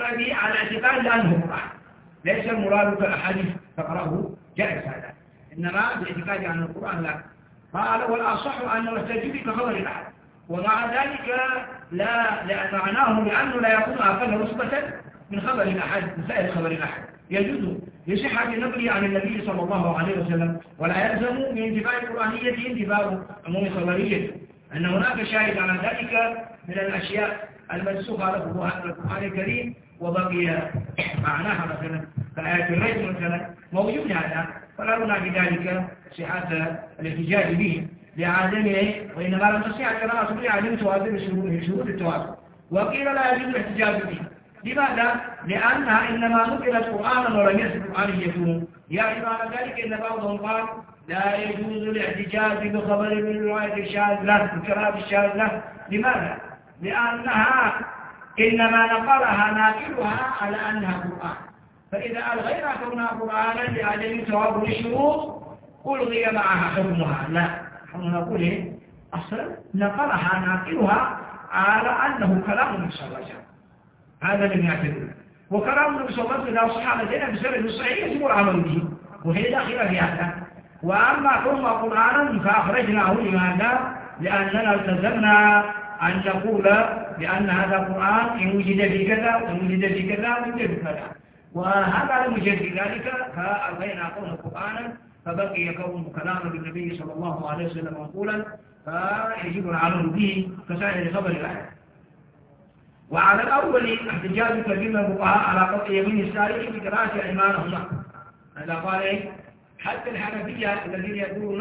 به على اعتقاد لأنه قرآن، ليس المراد كالأحاديث تقرأه جائز هذا، إنما باعتقاد أن القرآن لا. قال والأصح أنه يحتج كخبر الأحد، ومع ذلك لا معناه لأنه لا يكون أقل رتبة من خبر الأحد من سائر خبر الأحد، يجوز لصحة نقله عن النبي صلى الله عليه وسلم، ولا يلزم من انتفاء القرآنية انتفاء عموم خبرية، أن هناك شاهد على ذلك من الأشياء المنسوخة له هذا القرآن الكريم وبقي معناها مثلا كآية الرجل مثلا موجود هذا، فلا نرى بذلك صحة الاحتجاج به لعدمه، وإنما لم تصح قراءته لعدم تواتر شروط التواتر، وقيل لا يجوز الاحتجاج به. لماذا؟ لأنها إنما نقلت قرآنا ولم يثبت قرآنيته، يعني معنى ذلك إن بعضهم قال لا يجوز الاحتجاج بخبر من رواية الشاذة بقراءة الشاذة. لماذا؟ لأنها إنما نقلها ناقلها على أنها قرآن، فإذا ألغينا كونها قرآنا لعدم تواتر الشروط ألغي معها حكمها. لا، نحن نقول إيه؟ أصلا نقلها ناقلها على أنه كلام النبي صلى الله عليه وسلم، هذا لم يعتبر، وكلام النبي صلى الله عليه وسلم صح لدينا بسبب الصحيح يجب العمل به، وهي داخلة في هذا. وأما كونها قرآنا فأخرجناه لماذا؟ لأننا التزمنا أن نقول بأن هذا قرآن إن وجد في كذا وإن وجد في كذا وإن وجد في كذا، وهذا لم يوجد في ذلك فألغينا كونه قرآنا، فبقي كونه كلاما بالنبي صلى الله عليه وسلم مقولا، فيجب العمل به كسائر خبر الآية. وعلى الأول احتجاج كثير من الفقهاء على قطع يمين السارق بقراءة أيمانهما. هذا قال إيه؟ حتى الحنفية الذين يقولون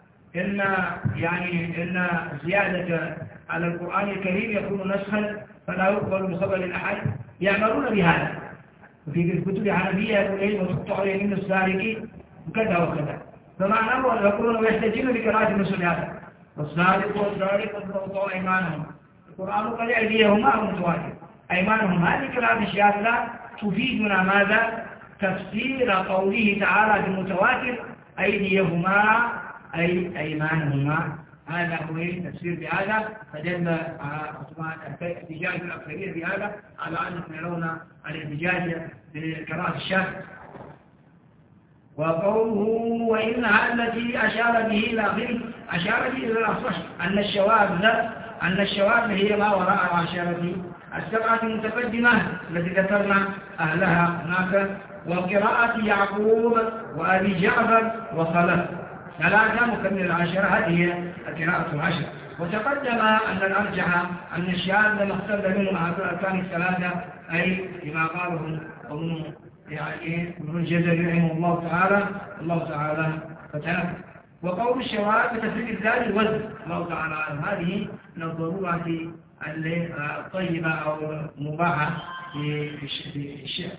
إن زيادة على القرآن الكريم يكون نسخا فلا يقبل بخبر الأحد يعملون بهذا، وفي الكتب الحنفية يقول إيه؟ وتقطع يمين السارق وكذا وكذا، فمعناه يقولون ويحتجون بقراءة مثل هذا والسارق والسارق وتقطع أيمانهم. القرآن قد أيديهما متواتر أيمانهم، هذه كلام الشاذة تفيدنا ماذا؟ تفسير قوله تعالى بالمتواتر أيديهما أي أيمانهما، هذا هو التفسير بهذا، فدل احتجاج الأكثرية بهذا على أنهم يرون الاحتجاج بقراءة الشاذ. وقوله وإنها التي أشار به إلى آخره أشار به إلى الأصح أن الشواذ هي ما وراء العشرة السبعة المتقدمة التي ذكرنا أهلها هناك، وقراءة يعقوب وأبي جعفر وخلف ثلاثة مكمل العشرة، هذه القراءة العشرة. وتقدم أن الأرجح أن الشاذ لما اختلف منه أحد الأركان الثلاثة، أي لما قاله ابن الجزري رحمه الله تعالى فتنفذ. وقول الشواذ بتفريق الذات الوزن الله تعالى، هذه من الضرورات الطيبة أو المباحة في الشعر.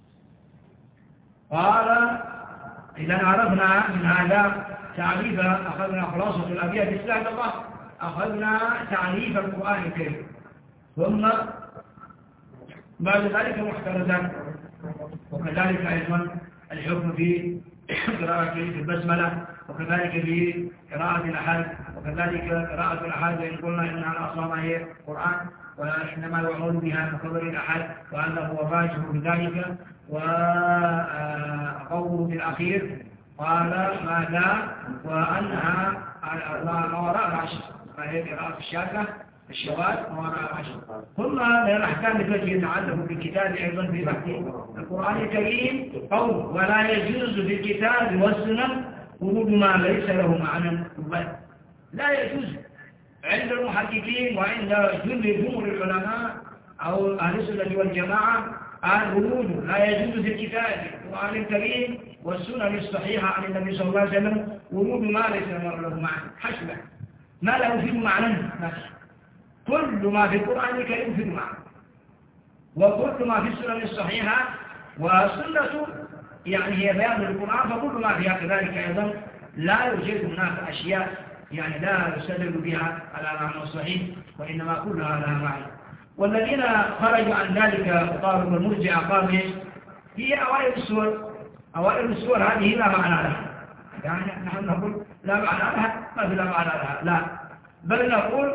قال إذا عرفنا من هذا تعريف، أخذنا خلاصة الأبيات السابقة، أخذنا تعريف القرآن الكريم، ثم بعد ذلك محترزات، وكذلك أيضا الحكم في قراءة في البسملة، وكذلك في قراءة الأحد، وكذلك قراءة الأحد وإن قلنا إنها الأصل هي قرآن وإنما يعمل بها كخبر الأحد وأنه هو الراجح بذلك. وقوله في الأخير قال ماذا؟ وأنها ما وراء العشر، فهي قراءة الشاذة الشواذ ما وراء العشر. ثم من الأحكام التي يتعلق بالكتاب أيضا في بحث القرآن الكريم قول ولا يجوز في الكتاب والسنة ورود ما ليس له معنى، لا يجوز عند المحققين وعند جمهور العلماء أو أهل السنة والجماعة الورود لا يجوز في الكتاب القرآن الكريم والسنة الصحيحة عن النبي صلى الله عليه وسلم ورود ما ليس له معنى، حسبه ما له فيه معنى، كل ما في القرآن الكريم فيه معنى، وكل ما في السنة الصحيحة، والسنة يعني هي بيان القرآن، فكل ما فيها كذلك أيضا لا يوجد هناك أشياء يعني لا يستدل بها على معنى الصحيح، وإنما كلها لها معنى. والذين خرجوا عن ذلك قالوا المرجئة قالوا هي أوائل السور هذه لا معنى لها، يعني نحن نقول لا معنى لها، ما في لا معنى لها، لا، بل نقول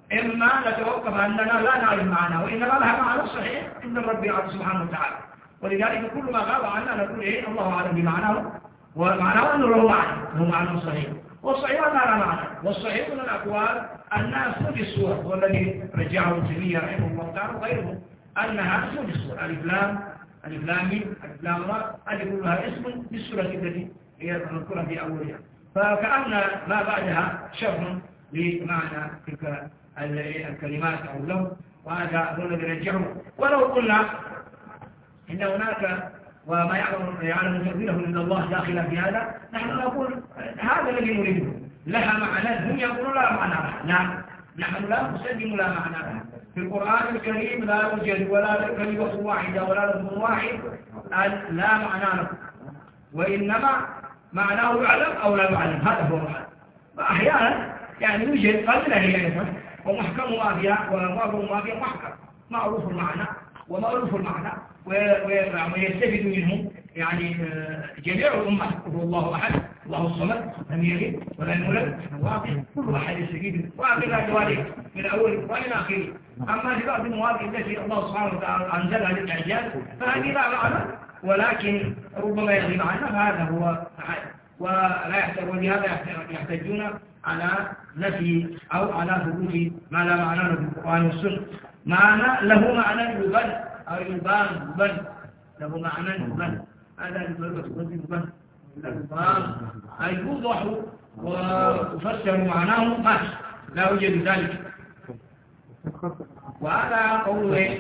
إما نتوقف أننا لا نعرف معناه، وإنما لها معنى صحيح عند الرب سبحانه وتعالى، ولذلك كل ما غاب عنا نقول إيه الله أعلم بمعناه، ومعناه أنه له معنى، له معنى صحيح، والصحيح أنه لا معنى، والصحيح من الأقوال أنها سود السورة، والذي رجعه ابن تيمية رحمه الله تعالى وغيره أنها سود السورة، ألف لام را، هذه كلها اسم للسورة التي هي نذكرها في أولها، فكأن ما بعدها شرح لمعنى تلك الكلمات أو اللون، وهذا هو الذي رجعه. ولو قلنا إن هناك وما يعلم تأويله إلا الله داخلا في هذا، نحن نقول هذا الذي نريده، لها معنى، هم يقولون لا معنى لها، لا، نحن لا نسلم لا معنى لها. في القرآن الكريم لا يوجد ولا كلمة واحدة ولا لفظ واحد لا معنى له، وإنما معناه يعلم أو لا يعلم، هذا هو المعنى. وأحيانا يعني يوجد قليلا هي ومحكم ما فيها ومعظم ما فيها محكم معروف المعنى ومعروف المعنى ويستفيد منه يعني جميع الأمة، هو الله أحد الله الصمد لم يلد ولم يولد واضح، كل واحد يستفيد وأعطينا ذلك من أول القرآن إلى آخره. أما في بعض المواضع التي الله سبحانه وتعالى أنزلها للإعجاز فهذه لا معنى ولكن ربما يغيب عنها، فهذا هو ولا يحتاج، ولهذا يحتاجون على نفي أو على ثبوت ما لا معنى له في القرآن والسنة. معنى له معنى يبان أو يبان له معنى يبان، هذا يبان أي يوضح ويفسر معناه ما لا يوجد ذلك. وهذا قوله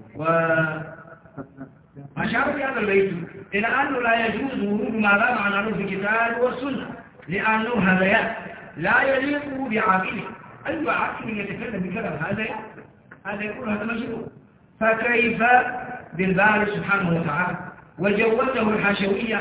وأشار في هذا البيت إلى أنه لا يجوز ورود ما لا معنى له في الكتاب والسنة، لأنه هذيان لا يليق بعاقله. أي عاقل يتكلم بكلام هذا يقول هذا مجنون، فكيف بالباري سبحانه وتعالى وجوزه الحشوية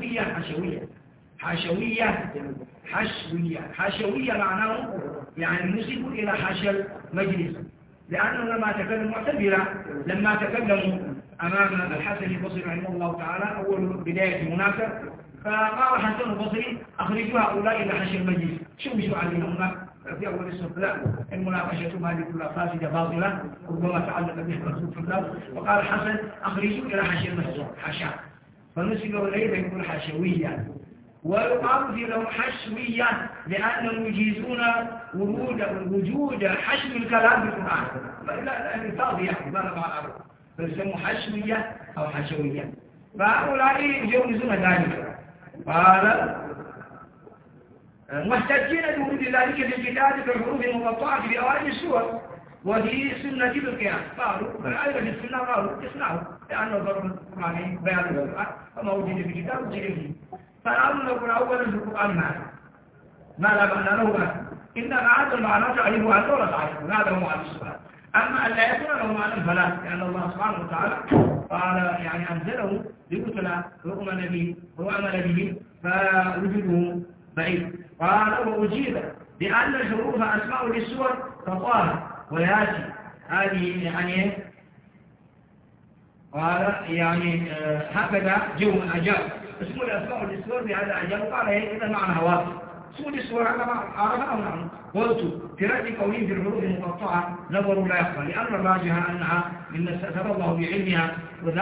حشوية معناه يعني نسب إلى حشى المجلس، لأنه لما تكلموا أمام الحسن البصري رحمه الله تعالى أول بداية مناكر، فقال حسن البصري أخرجوا هؤلاء إلى حشى المجلس، شو عليهم في أول السفلاء المناقشة هذه كلها فاسدة باطلة ربما تعلق به الرسول في الله، وقال حسن أخرجوا إلى حشى المجلس حشا، فنسبه إليه يقول حشوية، ويقال في له حشوية لأنهم يجيزون وجود حشو الكلام بالقرآن، لا فاضي يعني ما نفع الأرض، فيسموا حشوية أو حشوية، فهؤلاء يجوزون ذلك. قال محتجين بوجود ذلك في الكتاب كالحروف المقطعة في أوائل السور وفي سنة بالقيام، قالوا أيضا في السنة قالوا اصنعوا لأنه ضرب القرآن بيان القرآن وما وجد في الكتاب وجد فيه، فنقول نقول أولا في القرآن ما لا معنى له إنما هذا المعنى تعرفه عن دولة تعرفه، هذا هو معنى السؤال. أما أن لا يكون له معنى فلا، لأن الله سبحانه وتعالى قال يعني أنزله ليبتلى ويؤمن به ويعمل به فوجوده بعيد. قال وأجيب بأن الحروف أسماء للسور كطه وياسين، هذه يعني قال يعني هكذا جو أجاب اسم الأسماء للسور بهذا أجاب، قال إذا معنى هواك اسم السور هذا عرفه أو نعم. قلت في رأي قولين في الحروف المقطعة نظر لا يخفى، لأن الراجح أنها مما استأثر الله بعلمها،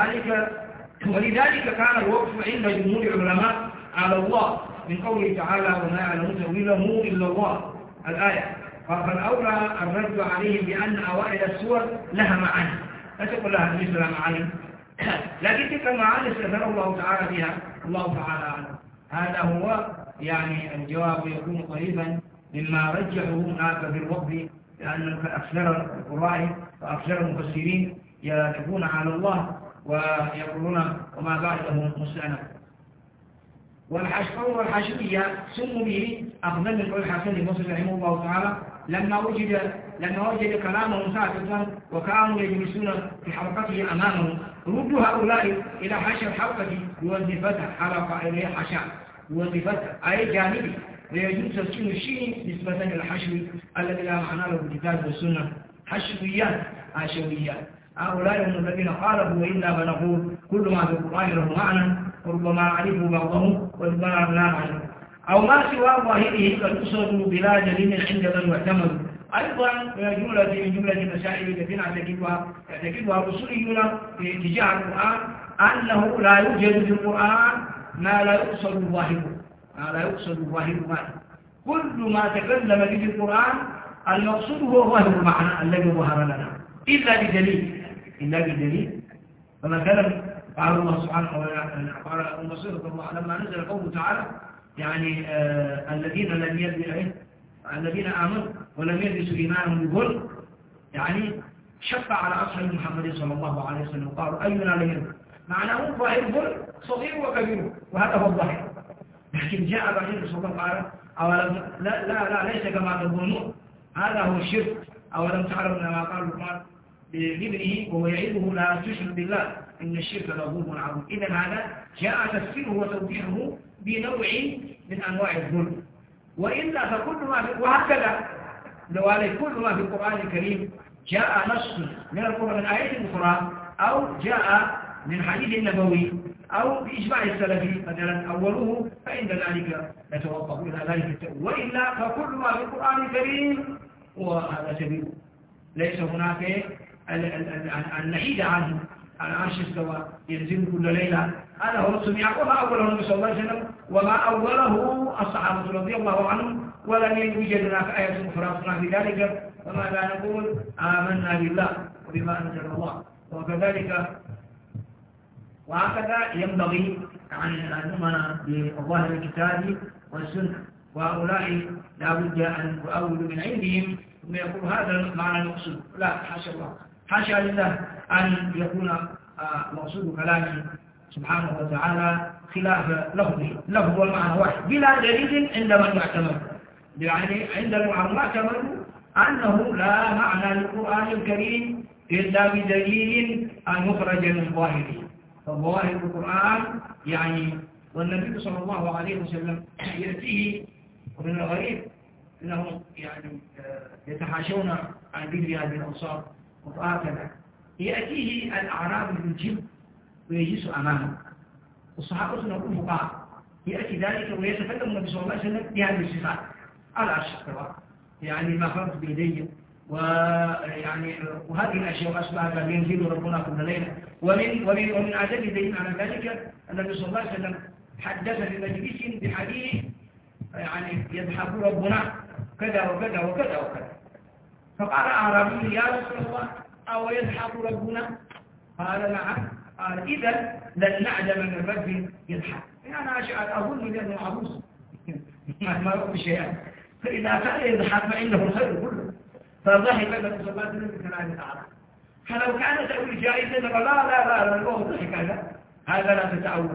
ولذلك كان الوقف عند جمهور العلماء على الله من قوله تعالى وما يعلم تأويله إلا الله الآية، فالأولى الرد عليهم بأن أوائل السور لها معاني، لا تقول لها مثل معاني، لكن تلك المعاني استأثر الله تعالى بها، الله تعالى أعلم. هذا هو يعني الجواب يكون قريبا مما رجحه هناك في الوقف، لأن أكثر القراء وأكثر المفسرين يكون على الله ويقولون وما بعده مستأنف. والحشوية سموا به أخذا من قول الحسن البصري رحمه الله تعالى لما وجد كلامه ساكتا وكانوا يجلسون في حلقته أمامه، ردوا هؤلاء إلى حشى الحلقة بوظيفتها، حلقة إليه حشا بوظيفتها أي جانبي، ويجوز تسكين الشيء نسبة إلى الحشو الذي لا معنى له بالكتاب والسنة، حشويات هؤلاء هم الذين قالوا وإلا فنقول كل ما في القرآن له معنى، وربما عرفوا بعضهم وربما لا معنى، أو ما سوى ظاهره قد أصدوا بلا دليل عند من يعتمد، أيضا من جملة المسائل التي يعتقدها الأصوليون تجاه القرآن أنه لا يوجد في القرآن ما لا يقصد ظاهره كل ما تكلم به القرآن المقصود هو ظاهر المعنى الذي ظهر لنا إلا بدليل فمثلا قال الله سبحانه وتعالى قال الله لما نزل قوله تعالى يعني الذين آمنوا ولم يلبسوا إيمانهم بظلم يعني شق على أصحاب محمد صلى الله عليه وسلم قالوا أينا لهم معناه ظاهر الظلم صغير وكبير وهذا هو الظاهر لكن جاء بعدين صلى الله عليه وسلم لا ليس كما تظنون هذا هو الشرك أولم تعلم ما قال لقمان لابنه وهو يعظه لا تشرك بالله إن الشرك لظلم عظيم إذا هذا جاء تفسيره وتوضيحه بنوع من أنواع الظلم وإلا فكل ما في وهكذا لو عليه كل ما في القرآن الكريم جاء نص من القرآن من آية أخرى أو جاء من حديث النبوي أو بإجماع السلف مثلا أوله فإن ذلك يتوقف إلى ذلك التأويل وإلا فكل ما في القرآن الكريم وهذا سبيل ليس هناك النحيد عنه على عرش استوى ينزل كل ليلة هذا هو السميع وما أوله النبي صلى الله عليه وسلم وما أوله الصحابة رضي الله عنهم ولم يوجد هناك آية أخرى في ذلك وماذا نقول آمنا بالله وبما أنزل الله وهكذا ينبغي أن نؤمن بظاهر الكتاب والسنة وهؤلاء لا بد أن يؤولوا من عندهم ثم يقول هذا معنى المقصود لا حاشا الله حاشا لله أن يكون مقصود كلامه سبحانه وتعالى خلاف لفظ والمعنى واحد بلا دليل عند من يعتمد يعني عند المعتمد أنه لا معنى للقرآن الكريم إلا بدليل أن يخرج من ظاهره فظاهر القرآن يعني والنبي صلى الله عليه وسلم يأتيه ومن الغريب أنهم يعني يتحاشون عن ذكر هذه الأوصاف وهكذا يأتيه الأعراب بالجن ويجلس أمامه والصحابة نقول فقهاء يأتي ذلك ويتكلم النبي صلى الله عليه وسلم بهذه الصفات على عرش السماء يعني ما فرض بيديه ويعني وهذه الأشياء وأشبهها ينزل ربنا كل ليلة ومن عدد دليل على ذلك النبي صلى الله عليه وسلم حدث في مجلس بحديث يعني يضحك ربنا كذا وكذا وكذا وكذا فقال أعرابي يا رسول الله أو يضحك ربنا قال نعم قال إذا لن نعلم من الرب يضحك أنا أظن بأنه عبوس ما يقول شيئا فإذا كان يضحك فإنه الخير كله فضحك النبي صلى الله عليه وسلم بكلام تعالى فلو كان تأويل جائزا لا الله ضحك هذا لا تتأول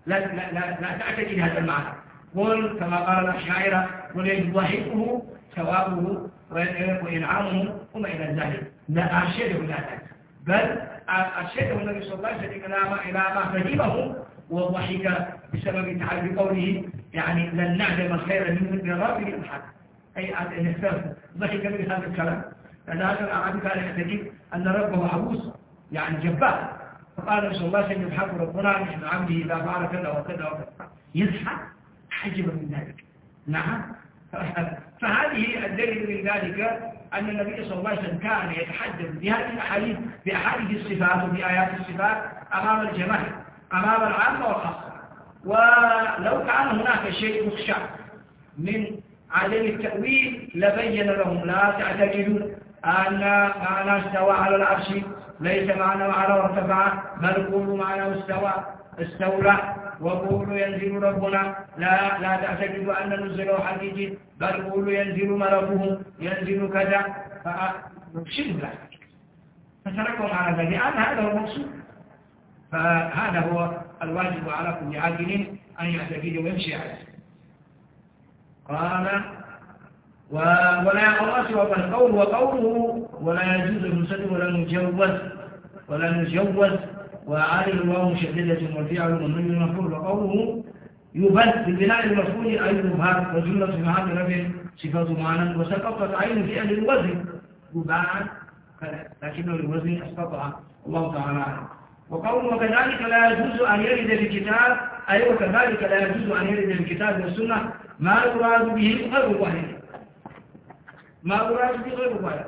لا تعتقد هذا المعنى قل كما قال الأشاعرة قل يضحكه ثوابه وإنعامه وما إلى ذلك لا أرشده إلى ذلك بل أرشده النبي صلى الله عليه وسلم إلى ما فهمه وضحك بسبب تعالي قوله يعني لن نعلم الخير من ربه الحق أي أن ضحك من هذا الكلام لأن هذا الأعرابي كان يعتقد أن ربه عبوس يعني جبار فقال النبي صلى الله عليه وسلم يضحك ربنا نحن عبده إذا فعل كذا وكذا وكذا يضحك حجبا من ذلك نعم فهذه الدليل من ذلك أن النبي صلى الله عليه وسلم كان يتحدث بهذه الأحاديث بأحاديث الصفات وبآيات الصفات أمام الجماهير أمام العامة والخاصة ولو كان هناك شيء مخشع من عدم التأويل لبين لهم لا تعتقدوا أن معنى استوى على العرش ليس معنى على ارتفع بل قولوا معنى استولى وقولوا ينزل ربنا لا تعتقدوا أن نزله حقيقي بل قولوا ينزل ملكه ينزل كذا فشبه ذلك فتركهم على ذلك لأن هذا هو المقصود فهذا هو الواجب على كل عاقل أن يعتقد ويمشي عليه قال ولا يقرأ سوى القول وقوله ولا يجوز المسلم ولا نجوز وعالي الواو مشددة والفعل والنون المفعول وقوله يبث بالبناء المفعول أي يظهر وجملة في محل رفع صفة معنى وسقطت عين في أهل الوزن يباعا لكنه الوزن أسقطها الله تعالى عنه وقوله وكذلك لا يجوز أن يرد بالكتاب أي وكذلك لا يجوز أن يرد بالكتاب والسنة ما يراد به غير واحد ما أراد به غير مبالغ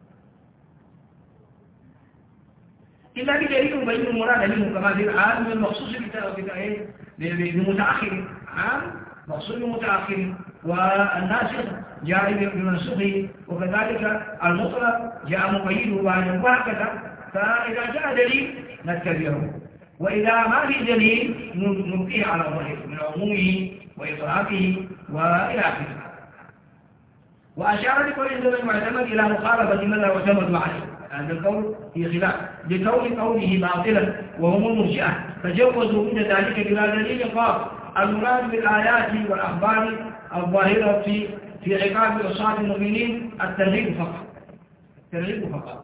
إلا بدليل يبين المراد منه كما في العام من المخصوص بمتأخر عام مخصوص بمتأخر والناسخ جاء بمنسوخه وكذلك المطلق جاء مقيده بعد وهكذا فإذا جاء دليل نتبعه وإذا ما في دليل نبقيه على ظاهره من عمومه وإطلاقه وإلى آخره. وأشار لقول المعتمد إلى مخالفة من لا يعتمد عليه هذا القول في خلاف لكون قوله باطلا وهم المرجئة فجوزوا من ذلك بلا دليل قال المراد بالآيات والأخبار الظاهرة في عقاب عصاة المؤمنين الترغيب فقط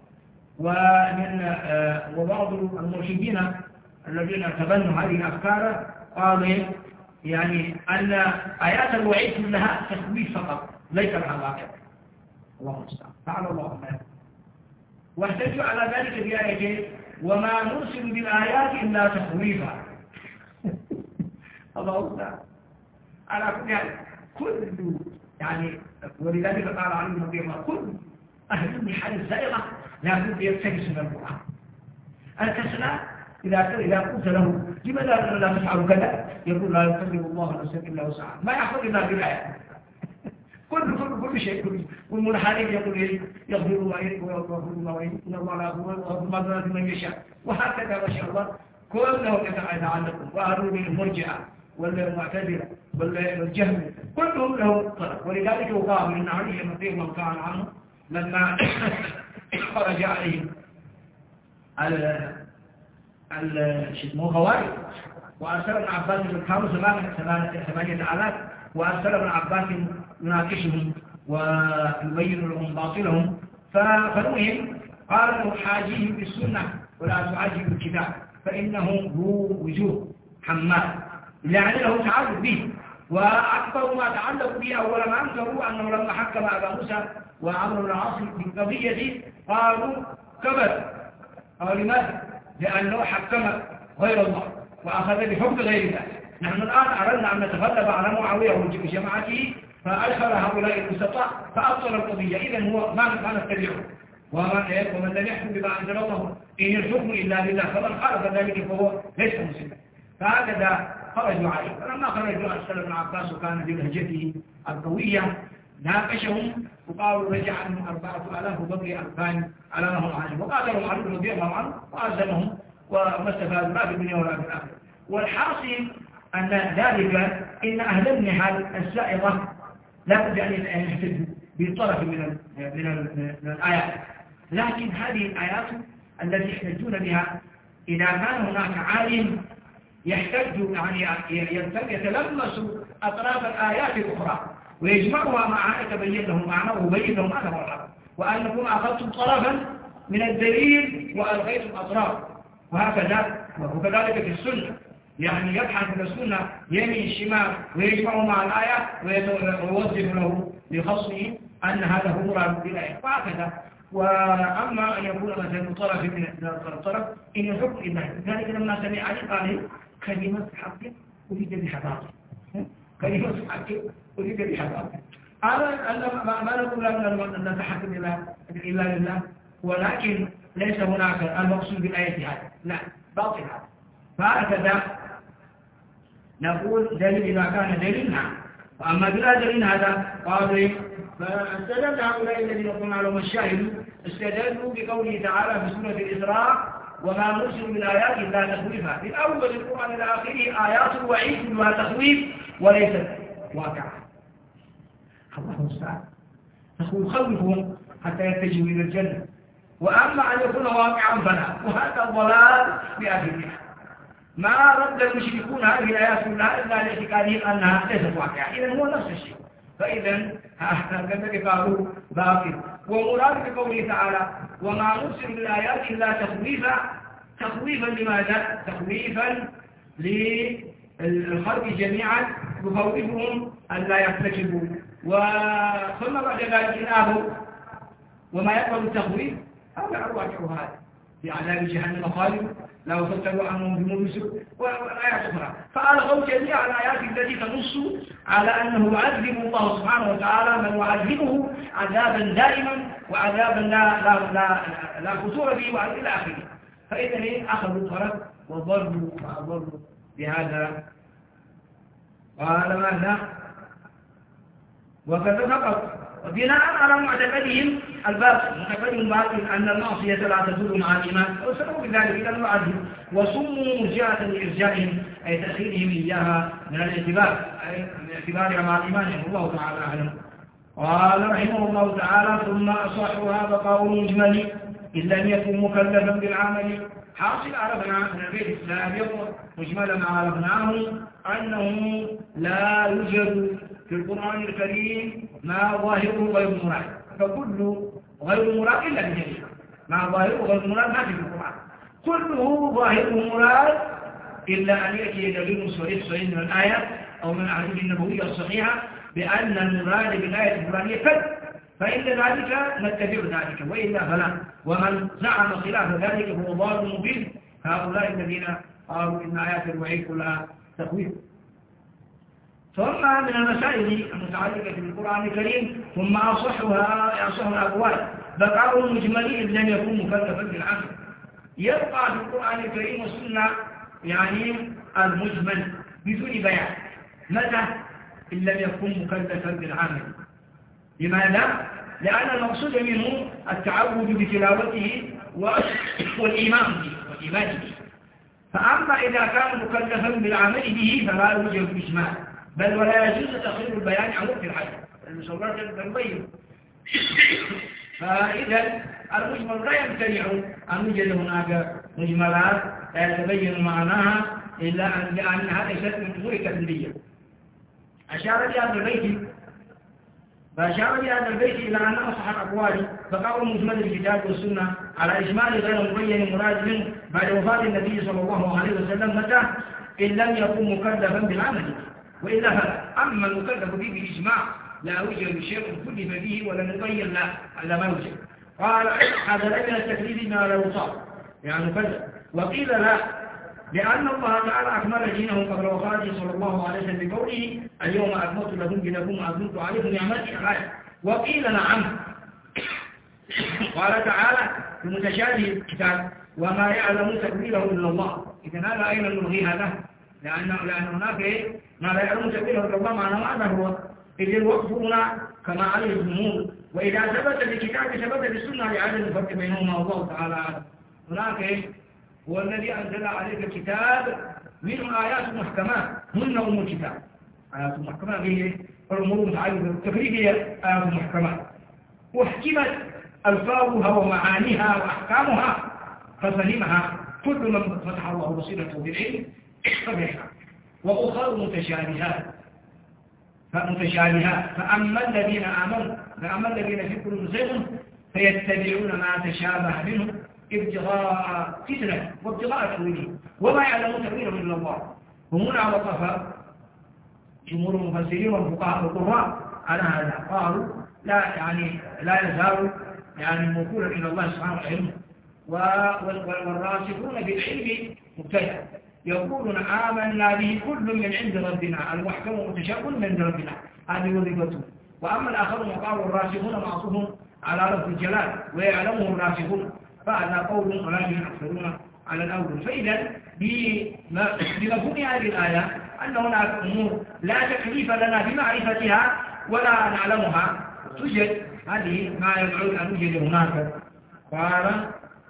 وبعض المرشدين الذين تبنوا هذه الأفكار قالوا يعني أن آيات الوعيد كلها تخويف فقط ليس لها واقع. الله المستعان تعالى الله خير. واحتجوا على ذلك بآيتين وما نرسل بالآيات إلا تخويفا. الله المستعان على كل يعني ولذلك قال عليه رضي الله كل أهل النحال الزائغة لا بد يلتمس من القرآن. الكسلان إذا قلت له لماذا لا تفعل كذا يقول لا يكلم الله نفسا إلا وسعها ما يحفظ إلا بالآية. كل شيء والمنحرف يقول يغفر الله ويغفر الله وإن الله لا يغفر ما من يشاء وهكذا ما شاء الله كله يتعلق وأهل المرجئة والمعتزلة والجهم كلهم له طلب. ولذلك يقال إن علي رضي الله تعالى عنه لما خرج عليهم الخوارج وأرسل ابن عباس كانوا 8,000 وأرسل ابن عباس يناقشهم ويبين لهم باطلهم فالمهم قال له حاجيه بالسنة ولا تعجب بالكتاب فإنه ذو وجوه حماد يعني له تعلق به. وأكبر ما تعلق به أول ما أنكروا أنه لما حكم أبا موسى وعمرو بن العاص في قضية قالوا كبر. قالوا لماذا؟ لأنه حكم غير الله وأخذ بحكم غير الله. نحن الآن أردنا أن نتغلب على معاوية وجماعته فأدخل هؤلاء الوسطاء فأبطل القضية. إذن هو ما نتبعه ومن لم يحكم بما أنزل الله إن الحكم إلا لله فمن خالف ذلك فهو ليس مسلما. فهكذا خرجوا عليه. فلما خرجوا أرسل ابن عباس وكان بلهجته القوية ناقشهم وقالوا رجع عنهم 4,000 وبقي 2,000 على ما هم عليه وقاتلوا علي رضي الله عنه وألزمهم وما استفادوا لا في الدنيا ولا في الآخرة. والحاصل أن ذلك إن أهل النحال السائغة لا بد أن يحتجوا بطرف من الآيات. لكن هذه الآيات التي يحتجون بها إذا كان هناك عالم يحتج يعني يتلمس أطراف الآيات الأخرى ويجمعها مع يتبين له معناه ويبين له معنى الحق وأنكم أخذتم طرفا من الدليل وألغيتم أطراف وهكذا. وكذلك في السنة يعني يبحث في السنة يمين الشمال ويجمع مع الآية ويوظف له لخصمه أن هذا هو مراد بالآية وهكذا. وأما أن يكون مثلا طرف من الطرف إن الحكم إلا ذلك لما سمع علي قال كلمة حق أريد بحقاقه كلمة حق أريد بحقاقه. ما نقول أن نتحكم إلا لله ولكن ليس هناك المقصود بالآية هذا لا باطل هذا. فهكذا نقول دليل إذا كان دليل نعم وأما بلا دليل هذا قالوا فاستدل هؤلاء الذين قلنا لهم الشاهد استدلوا بقوله تعالى في سورة الإسراء وما نرسل من آيات إلا تخويفا. في أول القرآن إلى آخره آيات الوعيد كلها تخويف وليست واقعة. الله المستعان خوفهم حتى يتجهوا إلى الجنة وأما أن يكون واقعا فلا وهذا الضلال بأهلها. ما رد المشركون هذه الآيات كلها إلا لاعتقادهم أنها ليست واقعة. إذن هو نفس الشيء. فإذا الذي قالوا باطل. ومراد بقوله تعالى وما نرسل بالآيات إلا تخويفا لماذا؟ تخويفا للخلق جميعا يخوفهم أن لا يرتكبوا ثم بعد ذلك إن أبوا وما يقبل التخويف هذا أرواحه هذا في عذاب جهنم خالد لا يفتر عنهم بمبلسه والآيات أخرى. فألغوا جميع الآيات التي تنص على أنه يعذب الله سبحانه وتعالى من يعذبه عذابا دائما وعذابا لا فتور فيه إلى آخره. فإذا أخذوا الفرق وضلوا بهذا. قال ماذا؟ وكذا فقط بناء على معتقدهم الباطل أن المعصية لا تزول مع الإيمان وسبب بذلك إلى المعذب وصموا مرجعة لإرجائهم أي تأخيرهم إياها من الاعتبار مع الإيمان. الله تعالى أعلم. قال رحمه الله تعالى ثم أصحها بقاء مجمل إن لم يكن مكلفا بالعمل. حاصل عرفنا من البيت السابق مجملا ما عرفناه أنه لا يوجد في القرآن الكريم ما ظاهره غير مراد، فكل غير مراد إلا بدليل. ما ظاهره غير مراد ما في القرآن، كله ظاهره مراد إلا أن يأتي دليل صريح من الآية أو من الأحاديث النبوية الصحيحة بأن المراد بالآية القرآنية كذا، فإن ذلك نتبع ذلك وإلا فلا. ومن زعم خلاف ذلك هو ضال مبين. هؤلاء الذين قالوا إن آيات الوعيد كلها تخويف. ثم من المسائل المتعلقة بالقرآن الكريم ثم أصح الأقوال بقاء المجمل إذ لم يكن مكلفا بالعمل. يبقى في القرآن الكريم والسنة يعني المجمل بدون بيان. متى؟ إن لم يكن مكلفا بالعمل. لماذا؟ لأن المقصود منه التعود بتلاوته والإيمان به. فأما إذا كان مكلفا بالعمل به فلا يوجد إجماع، بل ولا يجوز تأخير البيان عن وقت الحج المصورات تبين. فإذا المجمل لا يمتنع أن يوجد هناك مجملات لا يتبين معناها إلا لأنها ليست من أمور تكليفية. أشار بهذا البيت إلى أن أصح الأقوال بقاء مجمل الكتاب والسنة على إجمال غير مبين مراد منه بعد وفاة النبي صلى الله عليه وسلم متى؟ إن لم يكن مكلفا بالعمل، وإلا فلا. أما المكلف به بالإجماع لا يوجد شيء كلف به ولم يبين له على ما يوجد. قال هذا لا من التكليف ما لا يصاب يعني مكلف. وقيل لا، لأن الله تعالى أكمل دينه قبل وفاته صلى الله عليه وسلم بقوله اليوم أكملت لكم دينكم وأتممت عليكم نعمتي. وقيل نعم. قال تعالى في متشابه الكتاب وما يعلم تأويله إلا الله. إذا هذا أين نلغي هذا؟ لأن هناك ما لا يعلم تأويله إلا الله معنى هو إذ الوقف هنا كما عليه الجمهور، وإذا ثبت بالكتاب ثبت بالسنة لعدم الفرق بينهما والله تعالى أعلم. هناك هو الذي أنزل عليك الكتاب منه آيات محكمات هن أم الكتاب. آيات محكمات هي الأمور المتعلقة بالتفريق هي آيات محكمات وحكمت ألفاظها ومعانيها وأحكامها ففهمها كل من فتح الله بصيرته بالعلم فبها. وأخر متشابهات فأما الذين آمنوا في قلوبهم زيغ فيتبعون ما تشابه منه ابتغاء فتنة وابتغاء تأويله وما يعلم تأويله إلا الله. وهنا وقف جمهور المفسرين والفقهاء والقراء على هذا، قالوا لا يزال موكولا إلى الله سبحانه وتعالى. والراسخون بالعلم مبتدأ يقولون آمنا به كل من عند ربنا المحكم متشابه من عند ربنا، هذه وظيفته. وأما الآخرون قالوا الراسخون معطوف على لفظ الجلال ويعلمه الراسخون، فهذا قول ولكن أكثرون على الأول. فإذا بمفهوم هذه الآية أن هناك أمور لا تكليف لنا بمعرفتها ولا نعلمها توجد، هذه ما يدعو أن يوجد هناك. قال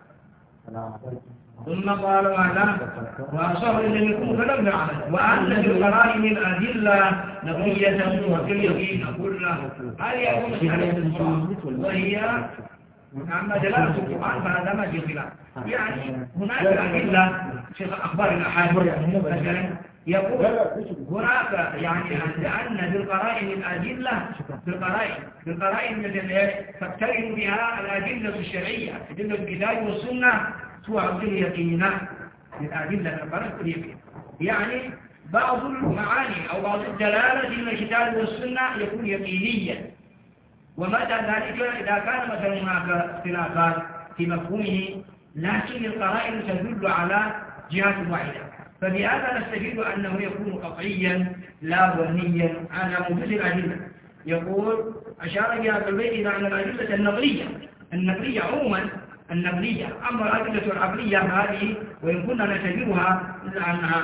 ثم قال ماذا؟ وأصر لم يكن فلم نعمل وأن في القرائن الأدلة نقية وفي اليقين كله. هل يكون مسألة وهي أما دلالة القرآن فهذا ما في خلاف. يعني هناك أدلة شيخ أخبار الأحاديث مثلا يقول هناك لأن بالقرائن الأدلة بالقرائن مثل تقترن بها الأدلة الشرعية أدلة الكتاب والسنة تعد اليقين للأدلة القرائن اليقين. يعني بعض المعاني أو بعض الدلالة من الكتاب والسنة يكون يقينيا، ومتى ذلك إذا كان مثلا هناك اختلافات في مفهومه لكن القرائن تدل على جهات واحدة، فبهذا نستفيد أنه يكون قطعيا لا ظنيا على موجود الأدلة. يقول أشار بهذا البيت إلى أن الأدلة النقلية عموما النقلية، أما الأدلة العقلية هذه وإن كنا نعتبرها إلا أنها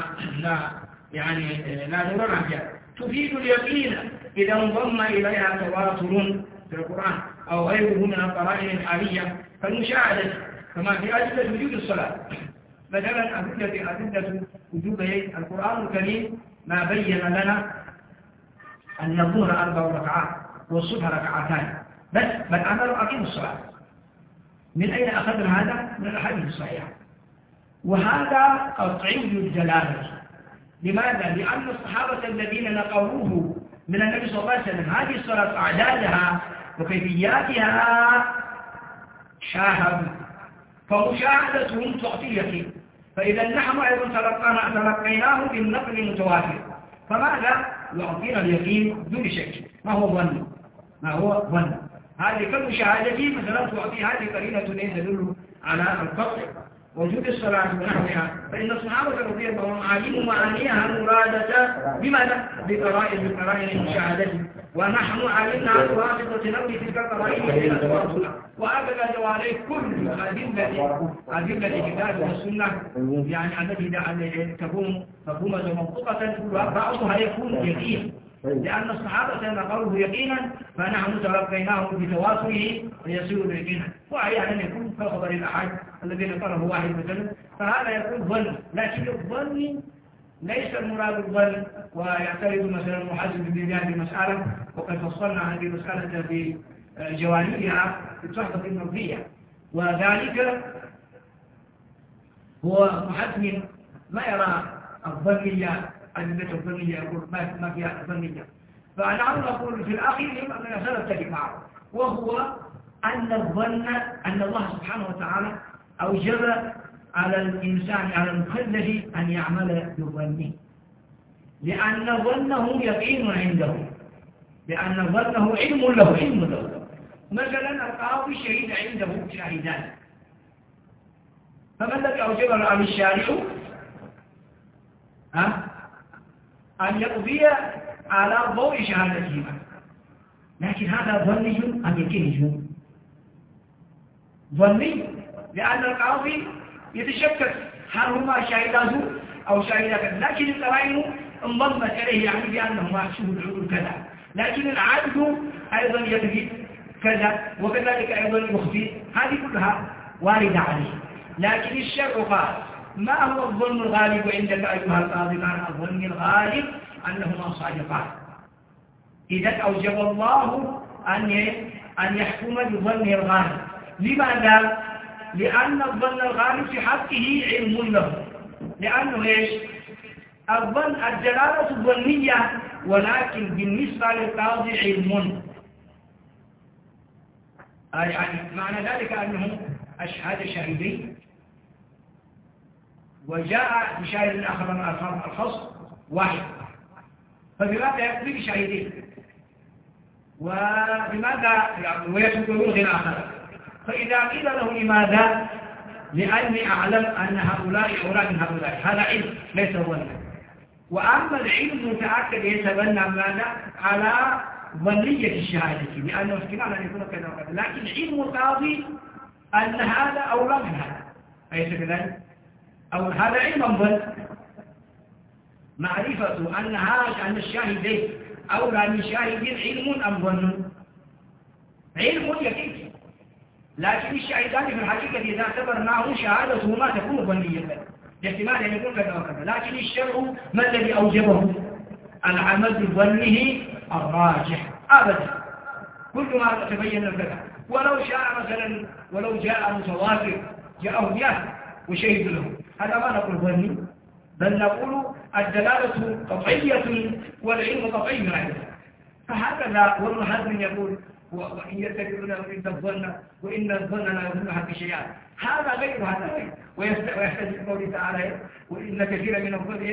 لا ضرر فيها تفيد اليقين إذا انضم إليها تواتر في القرآن أو غيره من القرائن الحالية فالمشاهدة، كما في أدلة وجود الصلاة مثلا. أدلة وجود القرآن الكريم ما بين لنا أن الظهر 4 ركعات والصبح ركعتان بل أمر أقيم الصلاة. من أين أخذنا هذا؟ من الأحاديث الصحيحة، وهذا قطعي الدلالة. لماذا؟ لأن الصحابة الذين نقلوه من النبي صلى الله عليه وسلم هذه الصلاة أعدادها وكيفياتها شاهدوا، فمشاهدتهم تعطي اليقين. فإذا نحن أيضا تلقيناه بالنقل المتواتر، فماذا يعطينا اليقين دون شك؟ ما هو ظن هذه كالمشاهدة مثلا تعطي هذه قرينة تدل على القطع وجود الصلاة ونحوها. فإن الصحابة رضي الله عنهم علموا معانيها المرادة بماذا؟ بقرائن المشاهدة، ونحن علمنا بواسطة نقل تلك القرائن إلى التواصل. وهكذا جوارح كل أدلة الكتاب والسنة التي تكون مفهومة ومنطقة بعضها يكون يقين، لأن الصحابة نقلوه يقينا فنحن تلقيناه بتواصله فيصير يقينا. وأحيانا يكون كخبر الأحد الذي نقله واحد مثلا، فهذا يكون ظن. لكن الظن ليس المراد الظن ويعترض مثلا محاسب بهذه المسألة، وقد فصلنا هذه المسألة في جوانبها في الصحبة المرضية. وذلك هو محاسب ما يرى الظنية أدلة الظنية، يقول ما فيها الظنية. فنحن نقول في الأخير أننا سنتفق معه، وهو أن الظن أن الله سبحانه وتعالى أوجب على الإنسان على المكلف أن يعمل بظنه، لأن ظنه يقين عنده، لأن ظنه علم له. مثلا القاضي شهيد عنده شاهدان، فما الذي أوجب على الشارع أن يقضي على ضوء شهادتهما؟ لكن هذا ظني أم يقيني؟ ظني، لأن القاضي يتشكك هل هما شاهداه أو شاهدان، لكن القرائن انضمت إليه بأنهما شهود العدل كذا، لكن العدل أيضا يكذب كذا وكذلك أيضا يخفي، هذه كلها واردة عليه. لكن الشرع قال ما هو الظن الغالب عندك أيها القاضي؟ معنى الظن الغالب أنهما صادقان. إذا أوجب الله أن يحكم بظن الغالب. لماذا؟ لأن الظن الغالب في حقه علم له، لأنه الظن الدلالة الظنية، ولكن بالنسبة للقاضي علم. معنى ذلك أنه أشهد شاهدين وجاء بشاهد الآخر من الخصم واحد، فبماذا يقضي بشاهدين؟ وبماذا ويترك يلغي الآخر؟ فإذا قيل له لماذا؟ لأني أعلم أن هؤلاء أولاد من هؤلاء، هذا علم ليس ظنا. وأما العلم متأكد يتبنى ماذا؟ على ظنية الشهادة، لأنه احتمال أن يكون كذا وكذا، لكن علم القاضي أن هذا أولى من هذا، أليس كذلك؟ أو هذا علم ظن، معرفة أن الشاهدين أولى من شاهدين علم أم ظن؟ علم يقين، لكن الشاهدان في الحقيقة إذا اعتبرناه شهادتهما تكون ظنية، باحتمال أن يكون كذا وكذا. لكن الشرع ما الذي أوجبه؟ العمل بظنه الراجح أبدا، كل ما تبين كذا. ولو جاء متواتر جاءه 100 وشهد له، هذا ما نقول ظني، بل نقول الدلالة قطعية والعلم قطعي عنده. فهكذا وابن حزم يقول وإن يتبعون إن الظن وإن الظن لا يظنها بشيئا، هذا غير هذا غير. ويحتج بقوله تعالى وإن كثيرا من الظن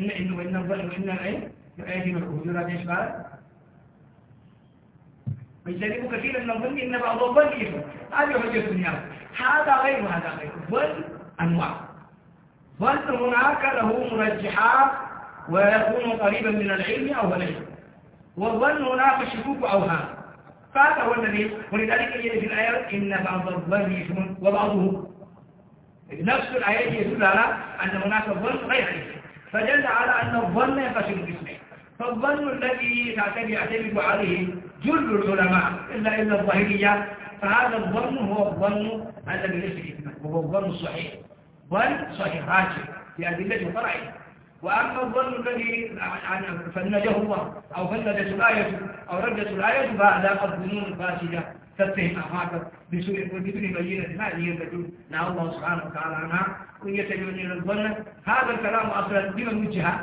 إن الظن وإن العلم يؤدي من الحجرات يشبه فاجتنبوا كثيرا من الظن إن بعض الظن إثم. هذه حجة الناس. هذا غير هذا غير. ظن أنواع. ظن هناك له مرجحات ويكون قريبا من العلم أو العلم، والظن هناك شكوك أوهام. فهذا هو الذي، ولذلك يجد في الآيات إن بعض الظن إثم وبعضه. نفس الآيات يدل على أن هناك ظن غير إثم، فدل على أن الظن ينقسم قسمين. فالظن الذي يعتمد عليه جل العلماء إلا الظاهرية، فهذا الظن هو الظن الذي ليس إثما، وهو الظن الصحيح، ظن صحيح راجع في أدلة فرعية. وأما الظن الذي فنجه الله أو فندت الآية أو ردت الآية، فهذا الظنون الفاسدة تتهم أخاك بسوء بدون بينة. هذه التي نهى الله سبحانه وتعالى عنها، وإن يتبعون إلى الظن. هذا الكلام أصلا لمن وجه؟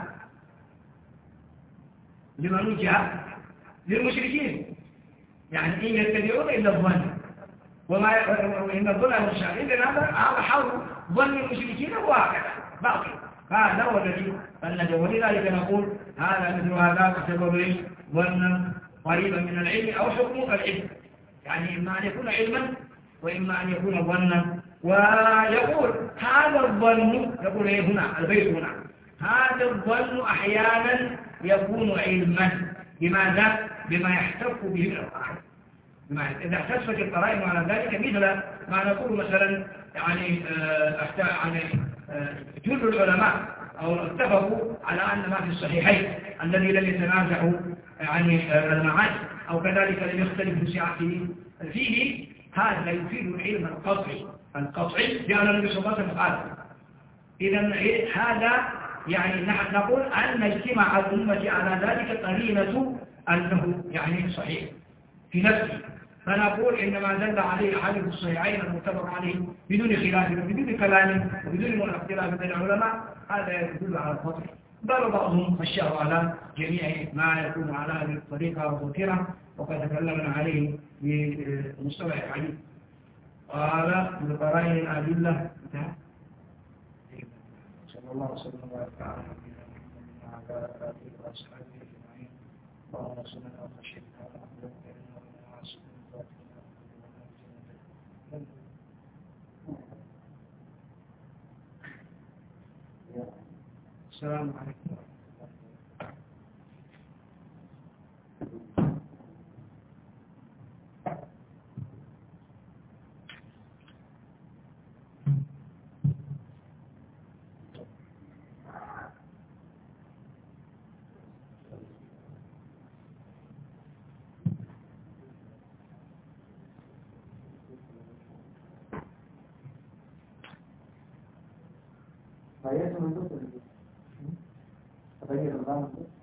لمن وجه؟ للمشركين. يعني إن يتبعون إلا الظن وإن الظن المشاهد. إذن هذا حول ظن المشركين وهكذا باقي. هذا هو الذي فنجه، ولذلك نقول هذا مثل هذا بسبب ظنا قريبا من العلم أو حكم العلم، يعني إما أن يكون علما وإما أن يكون ظنا. ويقول هذا الظن، يقول هنا البيت هنا، هذا الظن أحيانا يكون علما. لماذا؟ بما يحتف به القرائن. إذا احتفت القرائن على ذلك، مثل ما نقول مثلا يعني جل العلماء أو اتفقوا على أن ما في الصحيحين الذي لم يتنازعوا يعني المعاني أو كذلك لم يختلف بسعته فيه، هذا يفيد العلم القطعي لأن النبي صلى الله عليه وسلم قال. إذا هذا يعني نحن نقول أن اجتماع الأمة على ذلك قرينة أنه يعني صحيح في نفسه، فنقول إنما دل عليه أحاديث الصحيحين المتفق عليه بدون خلاف وبدون كلام وبدون اختلاف بين العلماء، هذا يدل على الفضل. بل بعضهم خشاه على جميع ما يكون على هذه الطريقة وذكرة، وقد تكلمنا عليه بمصطلح الحديث. قال بقرائن الأدلة صلى الله وسلم وبارك على نبينا محمد وعلى آله وأصحابه أجمعين. اللهم صل على سيدنا السلام عليكم. Saya sebenarnya terakhir